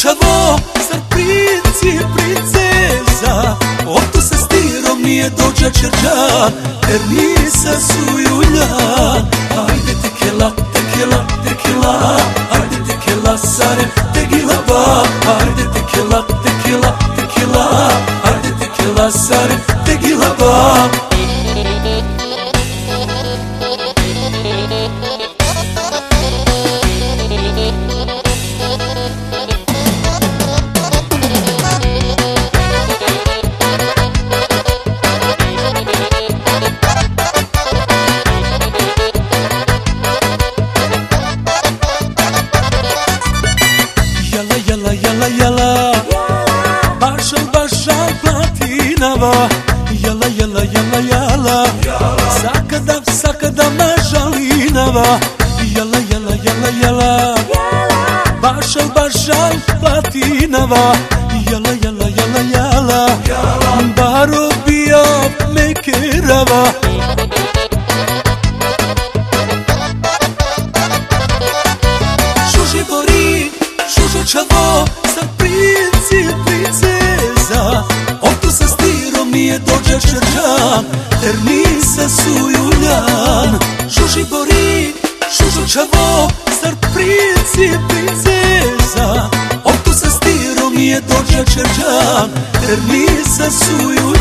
čavo, star princi i princeza. Ovdje sa stirom nije dođa čerđan, jer nisam sujuljan. Ajde tekila, tekila, tekila, ajde tekila, sarem, tegila ba. Ajde tekila, tekila, tekila, ajde tekila, sarem, tegila ba. Jala, jala, bašal platinava. Jala, jala, jala, jala, sakadav na žalinava. Jala, jala, jala, jala, bašal platinava. Jala, jala, jala, jala, baro bija mekerava. Šuši gori, šušu čavo, star princi i princeza. Ovdje sa stirom nije dođa čerđan, jer nisam sujuljan. Šuši gori, šušu čavo, star princi i princeza. Ovdje sa stirom nije dođa čerđan, jer nisam sujuljan.